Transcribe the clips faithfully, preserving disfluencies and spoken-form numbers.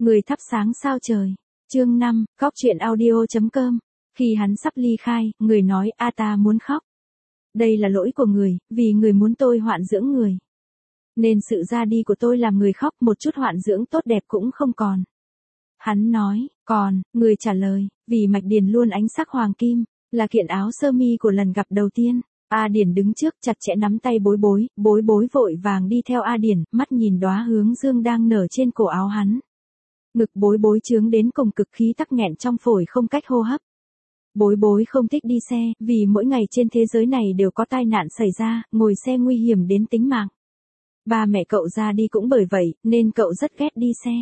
Người thắp sáng sao trời. Chương năm, Cóc truyện audio chấm com. Khi hắn sắp ly khai, người nói a ta muốn khóc. Đây là lỗi của người, vì người muốn tôi hoạn dưỡng người. Nên sự ra đi của tôi làm người khóc, một chút hoạn dưỡng tốt đẹp cũng không còn. Hắn nói, còn, người trả lời, vì mạch điền luôn ánh sắc hoàng kim, là kiện áo sơ mi của lần gặp đầu tiên. A Điển đứng trước chặt chẽ nắm tay bối bối, bối bối vội vàng đi theo A Điển, mắt nhìn đóa hướng dương đang nở trên cổ áo hắn. Ngực bối bối trướng đến cùng cực, khí tắc nghẹn trong phổi không cách hô hấp. Bối bối không thích đi xe, vì mỗi ngày trên thế giới này đều có tai nạn xảy ra, ngồi xe nguy hiểm đến tính mạng. Ba mẹ cậu ra đi cũng bởi vậy, nên cậu rất ghét đi xe.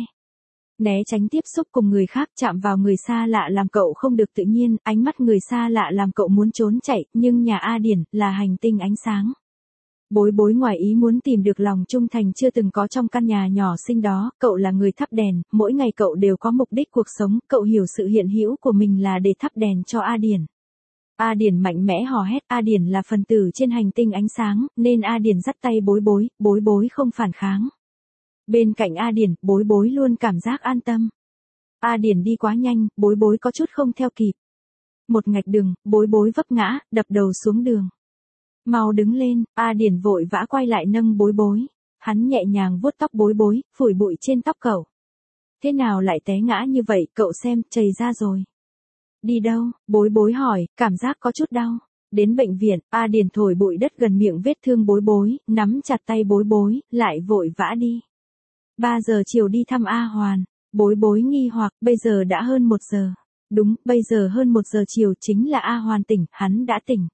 Né tránh tiếp xúc cùng người khác, chạm vào người xa lạ làm cậu không được tự nhiên, ánh mắt người xa lạ làm cậu muốn trốn chạy, nhưng nhà A Điển là hành tinh ánh sáng. Bối bối ngoài ý muốn tìm được lòng trung thành chưa từng có trong căn nhà nhỏ xinh đó, cậu là người thắp đèn, mỗi ngày cậu đều có mục đích cuộc sống, cậu hiểu sự hiện hữu của mình là để thắp đèn cho A Điển. A Điển mạnh mẽ hò hét, A Điển là phần tử trên hành tinh ánh sáng, nên A Điển dắt tay bối bối, bối bối không phản kháng. Bên cạnh A Điển, bối bối luôn cảm giác an tâm. A Điển đi quá nhanh, bối bối có chút không theo kịp. Một ngạch đường, bối bối vấp ngã, đập đầu xuống đường. Mau đứng lên, A Điển vội vã quay lại nâng bối bối. Hắn nhẹ nhàng vuốt tóc bối bối, phủi bụi trên tóc cậu. Thế nào lại té ngã như vậy, cậu xem, chảy ra rồi. Đi đâu, bối bối hỏi, cảm giác có chút đau. Đến bệnh viện, A Điển thổi bụi đất gần miệng vết thương bối bối, nắm chặt tay bối bối, lại vội vã đi. ba giờ chiều đi thăm A Hoàn, bối bối nghi hoặc, bây giờ đã hơn một giờ. Đúng, bây giờ hơn một giờ chiều chính là A Hoàn tỉnh, hắn đã tỉnh.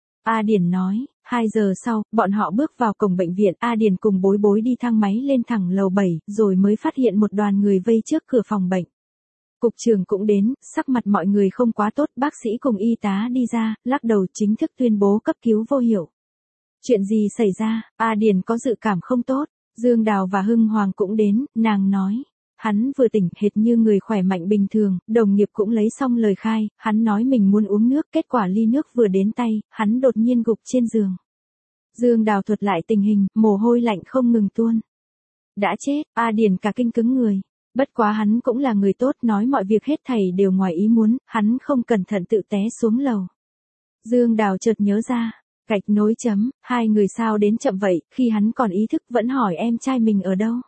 A Điển nói, hai giờ sau, bọn họ bước vào cổng bệnh viện, A Điển cùng bối bối đi thang máy lên thẳng lầu bảy, rồi mới phát hiện một đoàn người vây trước cửa phòng bệnh. Cục trưởng cũng đến, sắc mặt mọi người không quá tốt, bác sĩ cùng y tá đi ra, lắc đầu chính thức tuyên bố cấp cứu vô hiệu. Chuyện gì xảy ra, A Điển có dự cảm không tốt. Dương Đào và Hưng Hoàng cũng đến, nàng nói. Hắn vừa tỉnh, hệt như người khỏe mạnh bình thường, đồng nghiệp cũng lấy xong lời khai, hắn nói mình muốn uống nước, kết quả ly nước vừa đến tay, hắn đột nhiên gục trên giường. Dương Đào thuật lại tình hình, mồ hôi lạnh không ngừng tuôn. Đã chết, A Điển cả kinh cứng người. Bất quá hắn cũng là người tốt, nói mọi việc hết thảy đều ngoài ý muốn, hắn không cẩn thận tự té xuống lầu. Dương Đào chợt nhớ ra. Gạch nối chấm, hai người sao đến chậm vậy, khi hắn còn ý thức vẫn hỏi em trai mình ở đâu.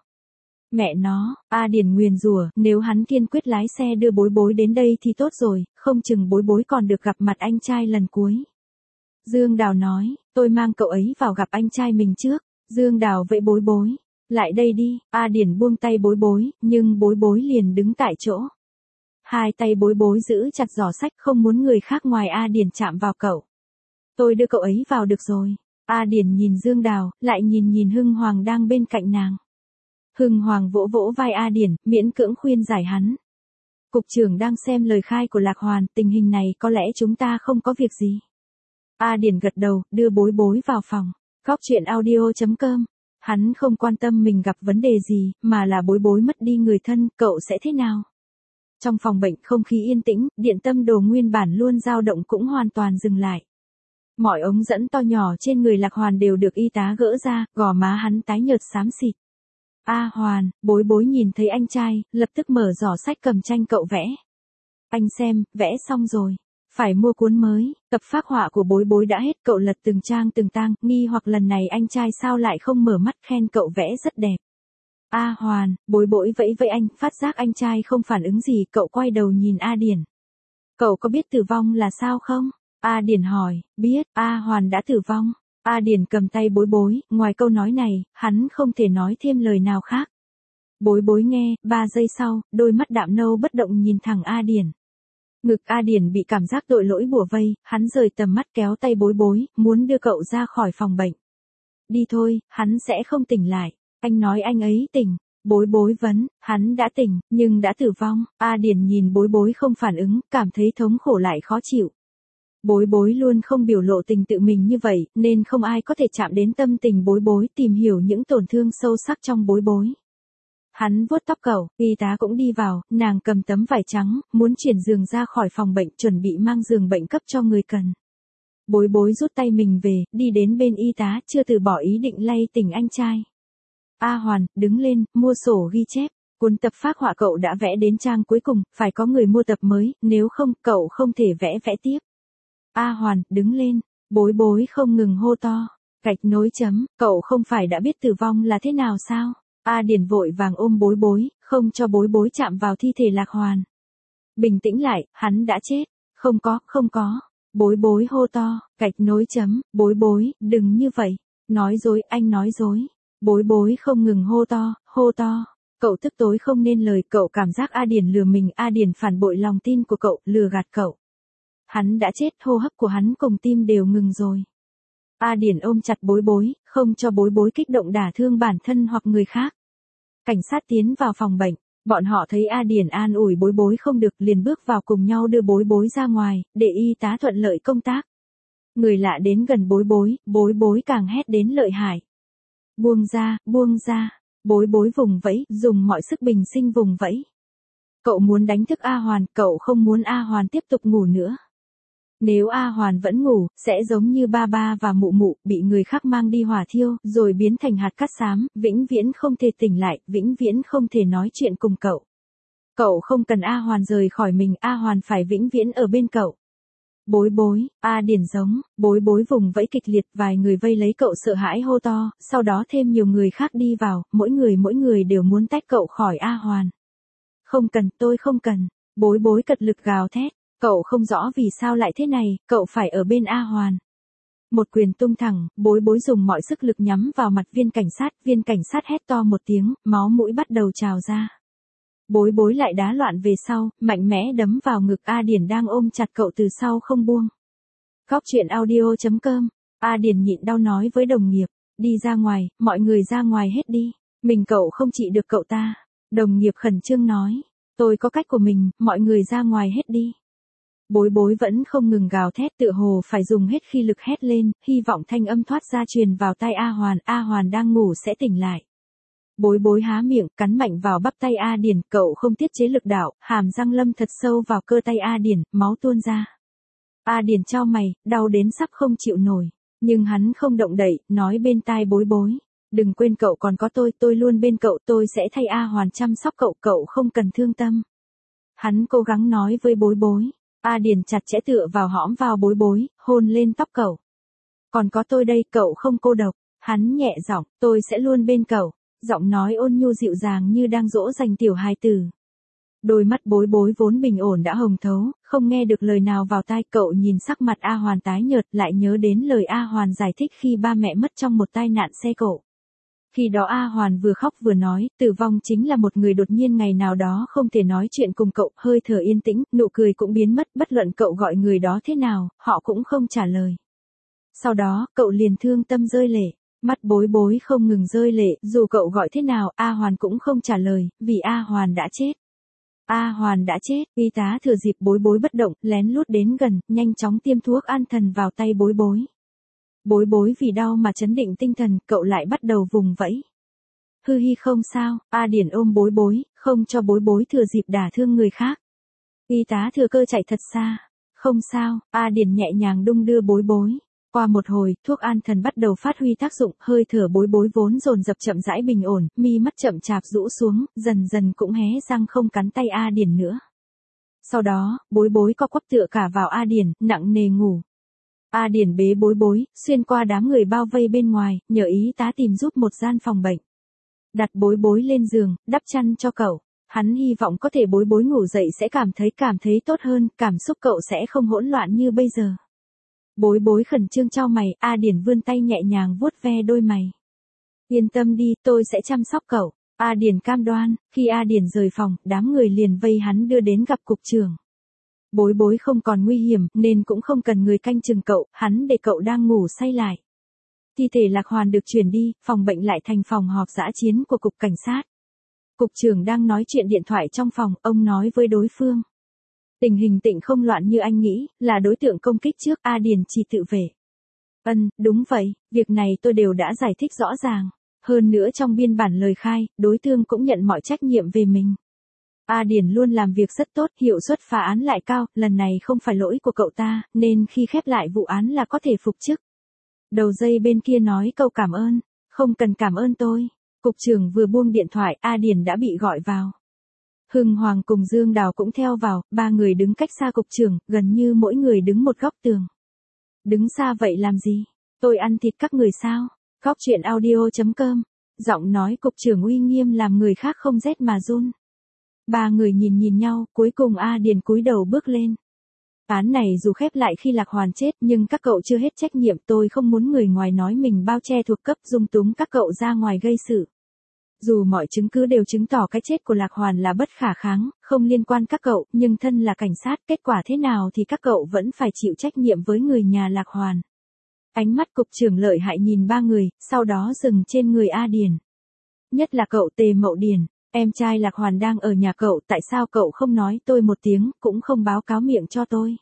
Mẹ nó, A Điển nguyền rủa, nếu hắn kiên quyết lái xe đưa bối bối đến đây thì tốt rồi, không chừng bối bối còn được gặp mặt anh trai lần cuối. Dương Đào nói, tôi mang cậu ấy vào gặp anh trai mình trước. Dương Đào vẫy bối bối, lại đây đi, A Điển buông tay bối bối, nhưng bối bối liền đứng tại chỗ. Hai tay bối bối giữ chặt giỏ sách, không muốn người khác ngoài A Điển chạm vào cậu. Tôi đưa cậu ấy vào được rồi. A Điển nhìn Dương Đào, lại nhìn nhìn Hưng Hoàng đang bên cạnh nàng. Hưng Hoàng vỗ vỗ vai A Điển, miễn cưỡng khuyên giải hắn. Cục trưởng đang xem lời khai của Lạc Hoàn, tình hình này có lẽ chúng ta không có việc gì. A Điển gật đầu, đưa bối bối vào phòng. Cóc truyện audio chấm com. Hắn không quan tâm mình gặp vấn đề gì, mà là bối bối mất đi người thân, cậu sẽ thế nào? Trong phòng bệnh không khí yên tĩnh, điện tâm đồ nguyên bản luôn dao động cũng hoàn toàn dừng lại. Mọi ống dẫn to nhỏ trên người Lạc Hoàn đều được y tá gỡ ra, gò má hắn tái nhợt xám xịt. A Hoàn, bối bối nhìn thấy anh trai, lập tức mở giỏ sách cầm tranh cậu vẽ. Anh xem, vẽ xong rồi. Phải mua cuốn mới, tập phác họa của bối bối đã hết, cậu lật từng trang từng tang, nghi hoặc lần này anh trai sao lại không mở mắt, khen cậu vẽ rất đẹp. A Hoàn, bối bối vẫy vẫy anh, phát giác anh trai không phản ứng gì, cậu quay đầu nhìn A Điển. Cậu có biết tử vong là sao không? A Điển hỏi, biết, A Hoàn đã tử vong. A Điển cầm tay bối bối, ngoài câu nói này, hắn không thể nói thêm lời nào khác. Bối bối nghe, ba giây sau, đôi mắt đạm nâu bất động nhìn thẳng A Điển. Ngực A Điển bị cảm giác tội lỗi bủa vây, hắn rời tầm mắt kéo tay bối bối, muốn đưa cậu ra khỏi phòng bệnh. Đi thôi, hắn sẽ không tỉnh lại. Anh nói anh ấy tỉnh. Bối bối vấn, hắn đã tỉnh, nhưng đã tử vong. A Điển nhìn bối bối không phản ứng, cảm thấy thống khổ lại khó chịu. Bối bối luôn không biểu lộ tình tự mình như vậy, nên không ai có thể chạm đến tâm tình bối bối, tìm hiểu những tổn thương sâu sắc trong bối bối. Hắn vuốt tóc cậu, y tá cũng đi vào, nàng cầm tấm vải trắng, muốn chuyển giường ra khỏi phòng bệnh, chuẩn bị mang giường bệnh cấp cho người cần. Bối bối rút tay mình về, đi đến bên y tá, chưa từ bỏ ý định lay tỉnh anh trai. A Hoàn, đứng lên, mua sổ ghi chép. Cuốn tập phác họa cậu đã vẽ đến trang cuối cùng, phải có người mua tập mới, nếu không, cậu không thể vẽ vẽ tiếp. A Hoàn, đứng lên, Bối Bối không ngừng hô to. Gạch nối chấm, cậu không phải đã biết tử vong là thế nào sao? A Điền vội vàng ôm Bối Bối, không cho Bối Bối chạm vào thi thể Lạc Hoàn. Bình tĩnh lại, hắn đã chết. Không có, không có. Bối Bối hô to, gạch nối chấm, Bối Bối, đừng như vậy. Nói dối, anh nói dối. Bối Bối không ngừng hô to, hô to. Cậu tức tối không nên lời, cậu cảm giác A Điền lừa mình, A Điền phản bội lòng tin của cậu, lừa gạt cậu. Hắn đã chết, hô hấp của hắn cùng tim đều ngừng rồi. A Điền ôm chặt Bối Bối, không cho Bối Bối kích động đả thương bản thân hoặc người khác. Cảnh sát tiến vào phòng bệnh, bọn họ thấy A Điền an ủi Bối Bối không được, liền bước vào cùng nhau đưa Bối Bối ra ngoài, để y tá thuận lợi công tác. Người lạ đến gần Bối Bối, Bối Bối càng hét đến lợi hại. Buông ra, buông ra. Bối Bối vùng vẫy, dùng mọi sức bình sinh vùng vẫy. Cậu muốn đánh thức A Hoàn, cậu không muốn A Hoàn tiếp tục ngủ nữa. Nếu A Hoàn vẫn ngủ, sẽ giống như ba ba và mụ mụ, bị người khác mang đi hỏa thiêu, rồi biến thành hạt cát xám, vĩnh viễn không thể tỉnh lại, vĩnh viễn không thể nói chuyện cùng cậu. Cậu không cần A Hoàn rời khỏi mình, A Hoàn phải vĩnh viễn ở bên cậu. Bối Bối, A Điền giống, Bối Bối vùng vẫy kịch liệt, vài người vây lấy cậu sợ hãi hô to, sau đó thêm nhiều người khác đi vào, mỗi người mỗi người đều muốn tách cậu khỏi A Hoàn. Không cần, tôi không cần. Bối Bối cật lực gào thét, cậu không rõ vì sao lại thế này, cậu phải ở bên A Hoàn. Một quyền tung thẳng, Bối Bối dùng mọi sức lực nhắm vào mặt viên cảnh sát, viên cảnh sát hét to một tiếng, máu mũi bắt đầu trào ra. Bối Bối lại đá loạn về sau, mạnh mẽ đấm vào ngực A Điền đang ôm chặt cậu từ sau không buông. Góc truyện audio chấm com, A Điền nhịn đau nói với đồng nghiệp, đi ra ngoài, mọi người ra ngoài hết đi, mình cậu không trị được cậu ta. Đồng nghiệp khẩn trương nói, tôi có cách của mình, mọi người ra ngoài hết đi. Bối Bối vẫn không ngừng gào thét, tựa hồ phải dùng hết khí lực hét lên, hy vọng thanh âm thoát ra truyền vào tai A Hoàn, A Hoàn đang ngủ sẽ tỉnh lại. Bối Bối há miệng, cắn mạnh vào bắp tay A Điền, cậu không tiết chế lực đạo, hàm răng lâm thật sâu vào cơ tay A Điền, máu tuôn ra. A Điền chau mày, đau đến sắp không chịu nổi, nhưng hắn không động đậy, nói bên tai Bối Bối, đừng quên cậu còn có tôi, tôi luôn bên cậu, tôi sẽ thay A Hoàn chăm sóc cậu, cậu không cần thương tâm. Hắn cố gắng nói với Bối Bối, A Điền chặt chẽ tựa vào hõm vào Bối Bối, hôn lên tóc cậu. Còn có tôi đây, cậu không cô độc, hắn nhẹ giọng, tôi sẽ luôn bên cậu. Giọng nói ôn nhu dịu dàng như đang dỗ dành tiểu hài tử. Đôi mắt Bối Bối vốn bình ổn đã hồng thấu, không nghe được lời nào vào tai, cậu nhìn sắc mặt A Hoàn tái nhợt, lại nhớ đến lời A Hoàn giải thích khi ba mẹ mất trong một tai nạn xe cộ. Khi đó A Hoàn vừa khóc vừa nói, tử vong chính là một người đột nhiên ngày nào đó không thể nói chuyện cùng cậu, hơi thở yên tĩnh, nụ cười cũng biến mất, bất luận cậu gọi người đó thế nào, họ cũng không trả lời. Sau đó, cậu liền thương tâm rơi lệ. Mắt Bối Bối không ngừng rơi lệ, dù cậu gọi thế nào, A Hoàn cũng không trả lời, vì A Hoàn đã chết. A Hoàn đã chết, y tá thừa dịp Bối Bối bất động, lén lút đến gần, nhanh chóng tiêm thuốc an thần vào tay Bối Bối. Bối Bối vì đau mà chấn định tinh thần, cậu lại bắt đầu vùng vẫy. Hư hi không sao, A Điền ôm Bối Bối, không cho Bối Bối thừa dịp đả thương người khác. Y tá thừa cơ chạy thật xa. Không sao, A Điền nhẹ nhàng đung đưa Bối Bối. Qua một hồi, thuốc an thần bắt đầu phát huy tác dụng, hơi thở Bối Bối vốn dồn dập chậm rãi bình ổn, mi mắt chậm chạp rũ xuống, dần dần cũng hé răng không cắn tay A Điền nữa. Sau đó, Bối Bối co quắp tựa cả vào A Điền, nặng nề ngủ. A Điền bế Bối Bối, xuyên qua đám người bao vây bên ngoài, nhờ y tá tìm giúp một gian phòng bệnh. Đặt Bối Bối lên giường, đắp chăn cho cậu. Hắn hy vọng có thể Bối Bối ngủ dậy sẽ cảm thấy cảm thấy tốt hơn, cảm xúc cậu sẽ không hỗn loạn như bây giờ. Bối Bối khẩn trương chau mày, A Điền vươn tay nhẹ nhàng vuốt ve đôi mày. Yên tâm đi, tôi sẽ chăm sóc cậu. A Điền cam đoan, khi A Điền rời phòng, đám người liền vây hắn đưa đến gặp cục trưởng. Bối Bối không còn nguy hiểm, nên cũng không cần người canh chừng cậu, hắn để cậu đang ngủ say lại. Thi thể Lạc Hoàn được chuyển đi, phòng bệnh lại thành phòng họp dã chiến của cục cảnh sát. Cục trưởng đang nói chuyện điện thoại trong phòng, ông nói với đối phương. Tình hình Tịnh không loạn như anh nghĩ, là đối tượng công kích trước, A Điền chỉ tự vệ. Ân, đúng vậy, việc này tôi đều đã giải thích rõ ràng. Hơn nữa trong biên bản lời khai, đối tượng cũng nhận mọi trách nhiệm về mình. A Điền luôn làm việc rất tốt, hiệu suất phá án lại cao, lần này không phải lỗi của cậu ta, nên khi khép lại vụ án là có thể phục chức. Đầu dây bên kia nói câu cảm ơn, không cần cảm ơn tôi. Cục trưởng vừa buông điện thoại, A Điền đã bị gọi vào. Hưng Hoàng cùng Dương Đào cũng theo vào, ba người đứng cách xa cục trưởng, gần như mỗi người đứng một góc tường. Đứng xa vậy làm gì? Tôi ăn thịt các người sao? Góc chuyện audio chấm com. Giọng nói cục trưởng uy nghiêm làm người khác không rét mà run. Ba người nhìn nhìn nhau, cuối cùng A Điền cúi đầu bước lên. Án này dù khép lại khi Lạc Hoàn chết nhưng các cậu chưa hết trách nhiệm, tôi không muốn người ngoài nói mình bao che thuộc cấp dung túng các cậu ra ngoài gây sự. Dù mọi chứng cứ đều chứng tỏ cái chết của Lạc Hoàn là bất khả kháng, không liên quan các cậu, nhưng thân là cảnh sát, kết quả thế nào thì các cậu vẫn phải chịu trách nhiệm với người nhà Lạc Hoàn. Ánh mắt cục trưởng lợi hại nhìn ba người, sau đó dừng trên người A Điền. Nhất là cậu Tề Mậu Điền, em trai Lạc Hoàn đang ở nhà cậu, tại sao cậu không nói tôi một tiếng, cũng không báo cáo miệng cho tôi.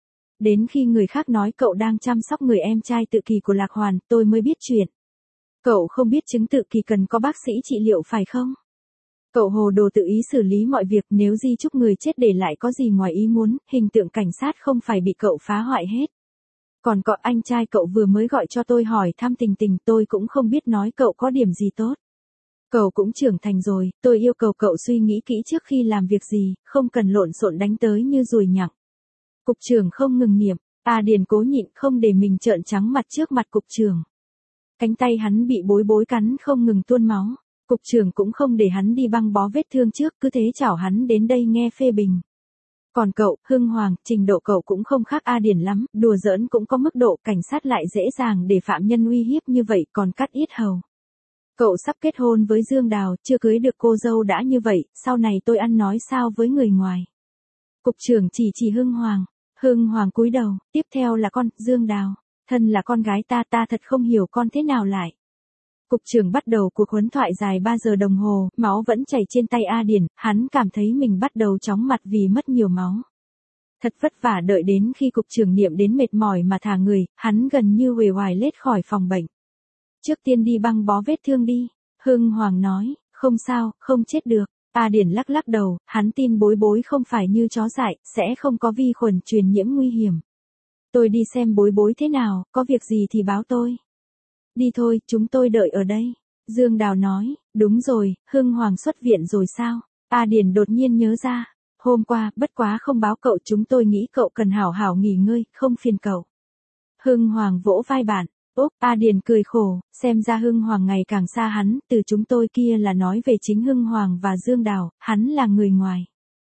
Đến khi người khác nói cậu đang chăm sóc người em trai tự kỷ của Lạc Hoàn, tôi mới biết chuyện. Cậu không biết chứng tự kỷ cần có bác sĩ trị liệu phải không? Cậu hồ đồ tự ý xử lý mọi việc, nếu di chúc người chết để lại có gì ngoài ý muốn, hình tượng cảnh sát không phải bị cậu phá hoại hết. Còn cậu anh trai cậu vừa mới gọi cho tôi hỏi thăm tình tình, tôi cũng không biết nói cậu có điểm gì tốt. Cậu cũng trưởng thành rồi, tôi yêu cầu cậu suy nghĩ kỹ trước khi làm việc gì, không cần lộn xộn đánh tới như ruồi nhặng. Cục trưởng không ngừng niệm, A Điền cố nhịn không để mình trợn trắng mặt trước mặt cục trưởng. Cánh tay hắn bị bối bối cắn không ngừng tuôn máu, cục trưởng cũng không để hắn đi băng bó vết thương trước, cứ thế chảo hắn đến đây nghe phê bình. Còn cậu, Hưng Hoàng, trình độ cậu cũng không khác A Điền lắm, đùa giỡn cũng có mức độ, cảnh sát lại dễ dàng để phạm nhân uy hiếp như vậy còn cắt yết hầu. Cậu sắp kết hôn với Dương Đào, chưa cưới được cô dâu đã như vậy, sau này tôi ăn nói sao với người ngoài. Cục trưởng chỉ chỉ Hưng Hoàng, Hưng Hoàng cúi đầu, tiếp theo là con, Dương Đào, thân là con gái ta ta thật không hiểu con thế nào lại. Cục trưởng bắt đầu cuộc huấn thoại dài ba giờ đồng hồ, máu vẫn chảy trên tay A Điền, hắn cảm thấy mình bắt đầu chóng mặt vì mất nhiều máu. Thật vất vả đợi đến khi cục trưởng niệm đến mệt mỏi mà thả người, hắn gần như uể oải lết khỏi phòng bệnh. Trước tiên đi băng bó vết thương đi, Hưng Hoàng nói, không sao, không chết được. A Điền lắc lắc đầu, hắn tin bối bối không phải như chó dại, sẽ không có vi khuẩn truyền nhiễm nguy hiểm. Tôi đi xem bối bối thế nào, có việc gì thì báo tôi. Đi thôi, chúng tôi đợi ở đây. Dương Đào nói, đúng rồi, Hưng Hoàng xuất viện rồi sao? A Điền đột nhiên nhớ ra, hôm qua, bất quá không báo cậu, chúng tôi nghĩ cậu cần hảo hảo nghỉ ngơi, không phiền cậu. Hưng Hoàng vỗ vai bạn. Úp, A Điền cười khổ, xem ra Hưng Hoàng ngày càng xa hắn, từ chúng tôi kia là nói về chính Hưng Hoàng và Dương Đào, hắn là người ngoài.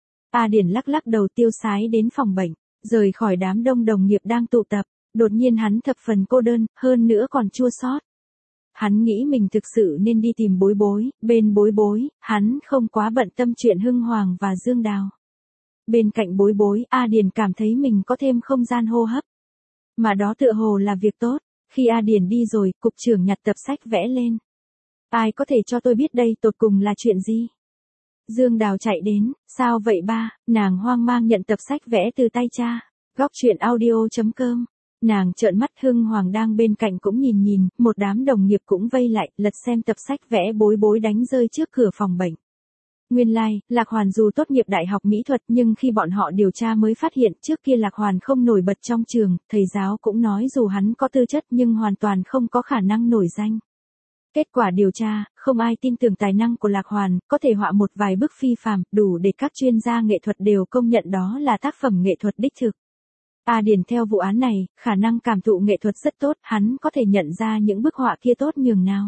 A Điền lắc lắc đầu tiêu sái đến phòng bệnh, rời khỏi đám đông đồng nghiệp đang tụ tập, đột nhiên hắn thập phần cô đơn, hơn nữa còn chua xót. Hắn nghĩ mình thực sự nên đi tìm bối bối, bên bối bối, hắn không quá bận tâm chuyện Hưng Hoàng và Dương Đào. Bên cạnh bối bối, A Điền cảm thấy mình có thêm không gian hô hấp. Mà đó tựa hồ là việc tốt. Khi A Điền đi rồi, cục trưởng nhặt tập sách vẽ lên. Ai có thể cho tôi biết đây tột cùng là chuyện gì? Dương Đào chạy đến, sao vậy ba? Nàng hoang mang nhận tập sách vẽ từ tay cha. Góc chuyện audio chấm com. Nàng trợn mắt, Hưng Hoàng đang bên cạnh cũng nhìn nhìn, một đám đồng nghiệp cũng vây lại, lật xem tập sách vẽ bối bối đánh rơi trước cửa phòng bệnh. Nguyên lai, like, Lạc Hoàn dù tốt nghiệp đại học mỹ thuật nhưng khi bọn họ điều tra mới phát hiện trước kia Lạc Hoàn không nổi bật trong trường, thầy giáo cũng nói dù hắn có tư chất nhưng hoàn toàn không có khả năng nổi danh. Kết quả điều tra, không ai tin tưởng tài năng của Lạc Hoàn, có thể họa một vài bức phi phàm, đủ để các chuyên gia nghệ thuật đều công nhận đó là tác phẩm nghệ thuật đích thực. A Điền theo vụ án này, khả năng cảm thụ nghệ thuật rất tốt, hắn có thể nhận ra những bức họa kia tốt nhường nào.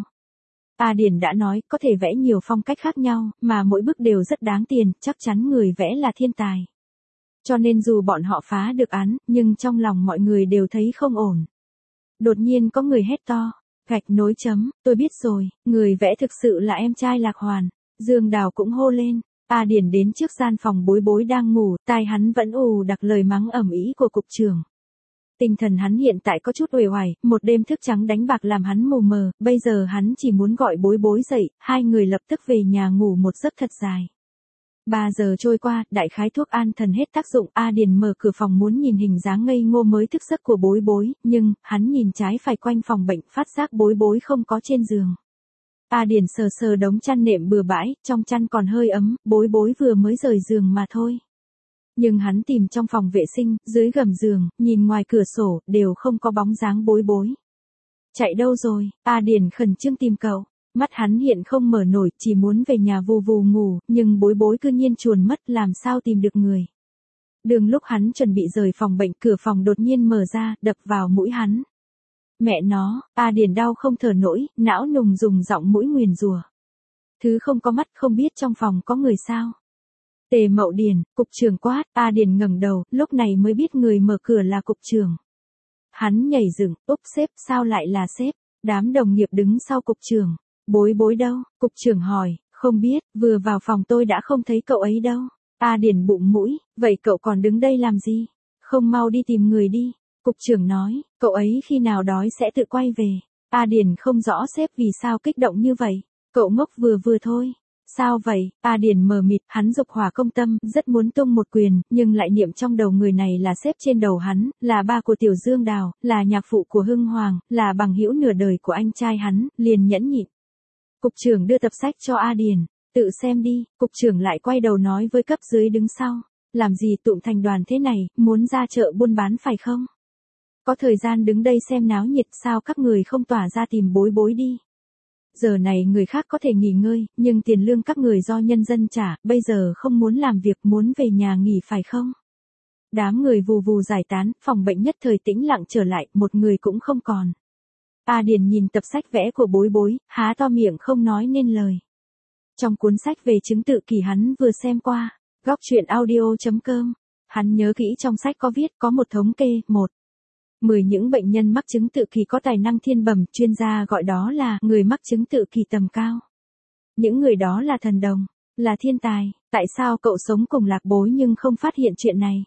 A Điền đã nói, có thể vẽ nhiều phong cách khác nhau, mà mỗi bức đều rất đáng tiền, chắc chắn người vẽ là thiên tài. Cho nên dù bọn họ phá được án, nhưng trong lòng mọi người đều thấy không ổn. Đột nhiên có người hét to, gạch nối chấm, tôi biết rồi, người vẽ thực sự là em trai Lạc Hoàn. Dương Đào cũng hô lên. A Điền đến trước gian phòng bối bối đang ngủ, tai hắn vẫn ù đặc lời mắng ầm ĩ của cục trưởng. Tinh thần hắn hiện tại có chút uể oải, một đêm thức trắng đánh bạc làm hắn mù mờ, bây giờ hắn chỉ muốn gọi bối bối dậy, hai người lập tức về nhà ngủ một giấc thật dài. Ba giờ trôi qua, đại khái thuốc an thần hết tác dụng, A Điền mở cửa phòng muốn nhìn hình dáng ngây ngô mới thức giấc của bối bối, nhưng, hắn nhìn trái phải quanh phòng bệnh, phát giác bối bối không có trên giường. A Điền sờ sờ đống chăn nệm bừa bãi, trong chăn còn hơi ấm, bối bối vừa mới rời giường mà thôi. Nhưng hắn tìm trong phòng vệ sinh, dưới gầm giường, nhìn ngoài cửa sổ, đều không có bóng dáng bối bối. Chạy đâu rồi? A Điền khẩn trương tìm cậu. Mắt hắn hiện không mở nổi, chỉ muốn về nhà vù vù ngủ, nhưng bối bối cư nhiên chuồn mất, làm sao tìm được người. Đường lúc hắn chuẩn bị rời phòng bệnh, cửa phòng đột nhiên mở ra, đập vào mũi hắn. Mẹ nó, A Điền đau không thở nổi, não nùng dùng giọng mũi nguyền rủa. Thứ không có mắt, không biết trong phòng có người sao. Tề Mậu Điền, cục trưởng quát. A Điền ngẩng đầu, lúc này mới biết người mở cửa là cục trưởng. Hắn nhảy dựng, úp sếp, sao lại là sếp? Đám đồng nghiệp đứng sau cục trưởng. Bối bối đâu? Cục trưởng hỏi. Không biết, vừa vào phòng tôi đã không thấy cậu ấy đâu. A Điền bụng mũi, vậy cậu còn đứng đây làm gì? Không mau đi tìm người đi. Cục trưởng nói, cậu ấy khi nào đói sẽ tự quay về. A Điền không rõ sếp vì sao kích động như vậy. Cậu ngốc vừa vừa thôi. Sao vậy? A Điền mờ mịt, hắn dục hỏa công tâm, rất muốn tung một quyền, nhưng lại niệm trong đầu người này là sếp trên đầu hắn, là ba của Tiểu Dương Đào, là nhạc phụ của Hưng Hoàng, là bằng hữu nửa đời của anh trai hắn, liền nhẫn nhịn. Cục trưởng đưa tập sách cho A Điền, tự xem đi. Cục trưởng lại quay đầu nói với cấp dưới đứng sau, làm gì tụm thành đoàn thế này, muốn ra chợ buôn bán phải không? Có thời gian đứng đây xem náo nhiệt, sao các người không tỏa ra tìm bối bối đi. Giờ này người khác có thể nghỉ ngơi, nhưng tiền lương các người do nhân dân trả, bây giờ không muốn làm việc, muốn về nhà nghỉ phải không? Đám người vù vù giải tán, phòng bệnh nhất thời tĩnh lặng trở lại, một người cũng không còn. A Điền nhìn tập sách vẽ của bối bối, há to miệng không nói nên lời. Trong cuốn sách về chứng tự kỷ hắn vừa xem qua, góc truyện audio chấm com, hắn nhớ kỹ trong sách có viết có một thống kê, một. mười những bệnh nhân mắc chứng tự kỷ có tài năng thiên bẩm, chuyên gia gọi đó là người mắc chứng tự kỷ tầm cao. Những người đó là thần đồng, là thiên tài. Tại sao cậu sống cùng Lạc Bối nhưng không phát hiện chuyện này?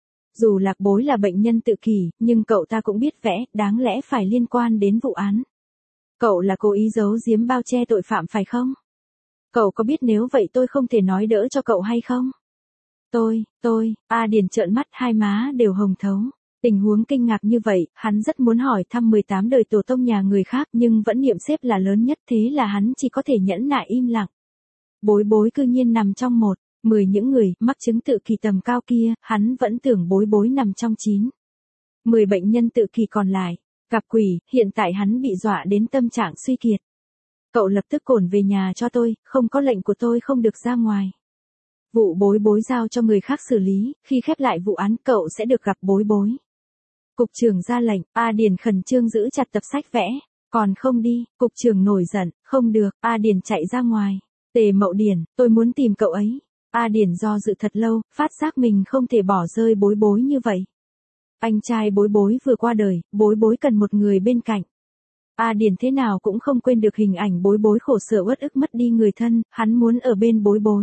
Dù Lạc Bối là bệnh nhân tự kỷ, nhưng cậu ta cũng biết vẽ, đáng lẽ phải liên quan đến vụ án. Cậu là cố ý giấu giếm bao che tội phạm phải không? Cậu có biết nếu vậy tôi không thể nói đỡ cho cậu hay không? Tôi, tôi, A Điền trợn mắt, hai má đều hồng thấu. Tình huống kinh ngạc như vậy, hắn rất muốn hỏi thăm mười tám đời tổ tông nhà người khác, nhưng vẫn niệm xếp là lớn nhất, thế là hắn chỉ có thể nhẫn nại im lặng. Bối bối cư nhiên nằm trong một, mười những người mắc chứng tự kỷ tầm cao kia, hắn vẫn tưởng bối bối nằm trong chín. mười bệnh nhân tự kỷ còn lại, gặp quỷ, hiện tại hắn bị dọa đến tâm trạng suy kiệt. Cậu lập tức cổn về nhà cho tôi, không có lệnh của tôi không được ra ngoài. Vụ bối bối giao cho người khác xử lý, khi khép lại vụ án cậu sẽ được gặp bối bối. Cục trưởng ra lệnh, A Điền khẩn trương giữ chặt tập sách vẽ, còn không đi. Cục trưởng nổi giận, không được. A Điền chạy ra ngoài. Tề Mậu Điền, tôi muốn tìm cậu ấy. A Điền do dự thật lâu, phát giác mình không thể bỏ rơi bối bối như vậy. Anh trai bối bối vừa qua đời, bối bối cần một người bên cạnh. A Điền thế nào cũng không quên được hình ảnh bối bối khổ sở uất ức mất đi người thân, hắn muốn ở bên bối bối.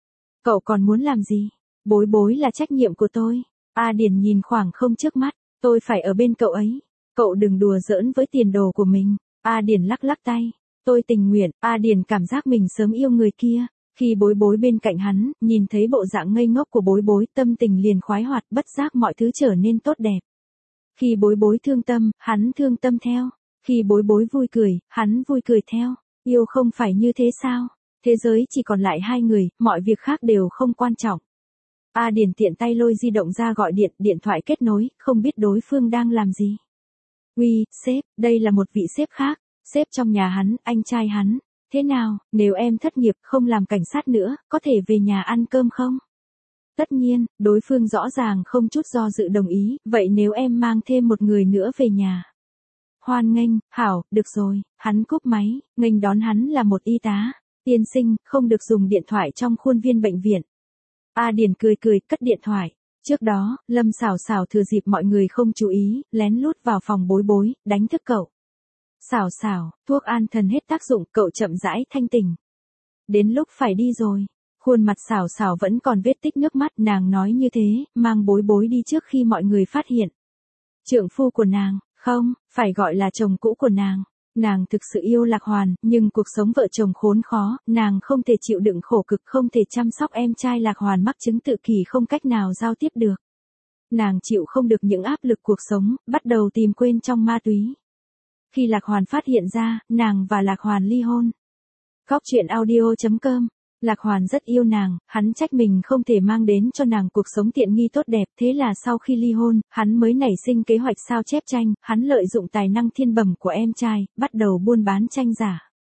Cậu còn muốn làm gì? Bối bối là trách nhiệm của tôi. A Điền nhìn khoảng không trước mắt. Tôi phải ở bên cậu ấy. Cậu đừng đùa giỡn với tiền đồ của mình. A Điền lắc lắc tay. Tôi tình nguyện. A Điền cảm giác mình sớm yêu người kia. Khi bối bối bên cạnh hắn, nhìn thấy bộ dạng ngây ngốc của bối bối, tâm tình liền khoái hoạt, bất giác mọi thứ trở nên tốt đẹp. Khi bối bối thương tâm, hắn thương tâm theo. Khi bối bối vui cười, hắn vui cười theo. Yêu không phải như thế sao? Thế giới chỉ còn lại hai người, mọi việc khác đều không quan trọng. A Điền tiện tay lôi di động ra gọi điện, điện thoại kết nối, không biết đối phương đang làm gì. Uy, sếp, đây là một vị sếp khác, sếp trong nhà hắn, anh trai hắn. Thế nào, nếu em thất nghiệp, không làm cảnh sát nữa, có thể về nhà ăn cơm không? Tất nhiên, đối phương rõ ràng không chút do dự đồng ý, vậy nếu em mang thêm một người nữa về nhà. Hoan nghênh, hảo, được rồi, hắn cúp máy, nghênh đón hắn là một y tá. Tiên sinh, không được dùng điện thoại trong khuôn viên bệnh viện. A Điền cười cười, cất điện thoại. Trước đó, Lâm Xảo Xảo thừa dịp mọi người không chú ý, lén lút vào phòng bối bối, đánh thức cậu. Xảo Xảo, thuốc an thần hết tác dụng, cậu chậm rãi thanh tỉnh. Đến lúc phải đi rồi. Khuôn mặt Xảo Xảo vẫn còn vết tích nước mắt, nàng nói như thế, mang bối bối đi trước khi mọi người phát hiện. Trượng phu của nàng, không, phải gọi là chồng cũ của nàng. Nàng thực sự yêu Lạc Hoàn, nhưng cuộc sống vợ chồng khốn khó, nàng không thể chịu đựng khổ cực, không thể chăm sóc em trai Lạc Hoàn mắc chứng tự kỷ, không cách nào giao tiếp được. Nàng chịu không được những áp lực cuộc sống, bắt đầu tìm quên trong ma túy. Khi Lạc Hoàn phát hiện ra, nàng và Lạc Hoàn ly hôn. Góc truyện audio chấm com. Lạc Hoàn rất yêu nàng, hắn trách mình không thể mang đến cho nàng cuộc sống tiện nghi tốt đẹp, thế là sau khi ly hôn, hắn mới nảy sinh kế hoạch sao chép tranh, hắn lợi dụng tài năng thiên bẩm của em trai, bắt đầu buôn bán tranh giả.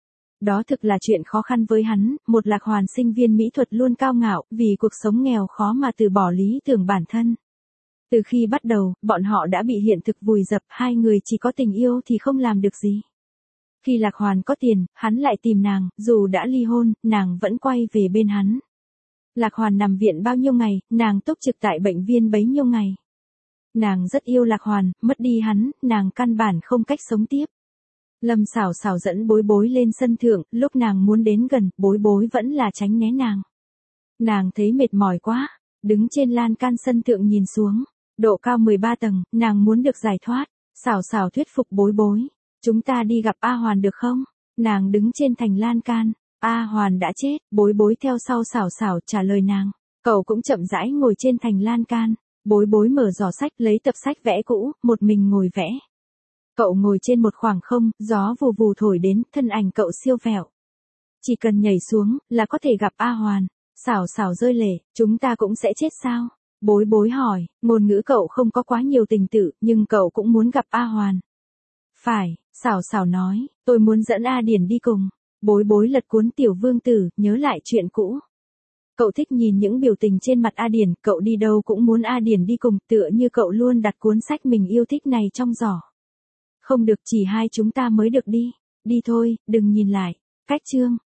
Đó thực là chuyện khó khăn với hắn, một Lạc Hoàn sinh viên mỹ thuật luôn cao ngạo, vì cuộc sống nghèo khó mà từ bỏ lý tưởng bản thân. Từ khi bắt đầu, bọn họ đã bị hiện thực vùi dập, hai người chỉ có tình yêu thì không làm được gì. Khi Lạc Hoàn có tiền, hắn lại tìm nàng, dù đã ly hôn, nàng vẫn quay về bên hắn. Lạc Hoàn nằm viện bao nhiêu ngày, nàng túc trực tại bệnh viên bấy nhiêu ngày. Nàng rất yêu Lạc Hoàn, mất đi hắn, nàng căn bản không cách sống tiếp. Lâm Sảo Sảo dẫn Bối Bối lên sân thượng, lúc nàng muốn đến gần, Bối Bối vẫn là tránh né nàng. Nàng thấy mệt mỏi quá, đứng trên lan can sân thượng nhìn xuống, độ cao mười ba tầng, nàng muốn được giải thoát. Sảo Sảo thuyết phục Bối Bối, chúng ta đi gặp A Hoàn được không? Nàng đứng trên thành lan can, A Hoàn đã chết, Bối Bối theo sau Sảo Sảo trả lời nàng. Cậu cũng chậm rãi ngồi trên thành lan can, Bối Bối mở giỏ sách lấy tập sách vẽ cũ, một mình ngồi vẽ. Cậu ngồi trên một khoảng không, gió vù vù thổi đến, thân ảnh cậu siêu vẹo. Chỉ cần nhảy xuống, là có thể gặp A Hoàn. Sảo Sảo rơi lệ, chúng ta cũng sẽ chết sao? Bối Bối hỏi, ngôn ngữ cậu không có quá nhiều tình tự, nhưng cậu cũng muốn gặp A Hoàn. Phải, Sảo Sảo nói, tôi muốn dẫn A Điển đi cùng. Bối Bối lật cuốn Tiểu Vương Tử, nhớ lại chuyện cũ. Cậu thích nhìn những biểu tình trên mặt A Điển, cậu đi đâu cũng muốn A Điển đi cùng, tựa như cậu luôn đặt cuốn sách mình yêu thích này trong giỏ. Không được, chỉ hai chúng ta mới được đi. Đi thôi, đừng nhìn lại. Cách chương.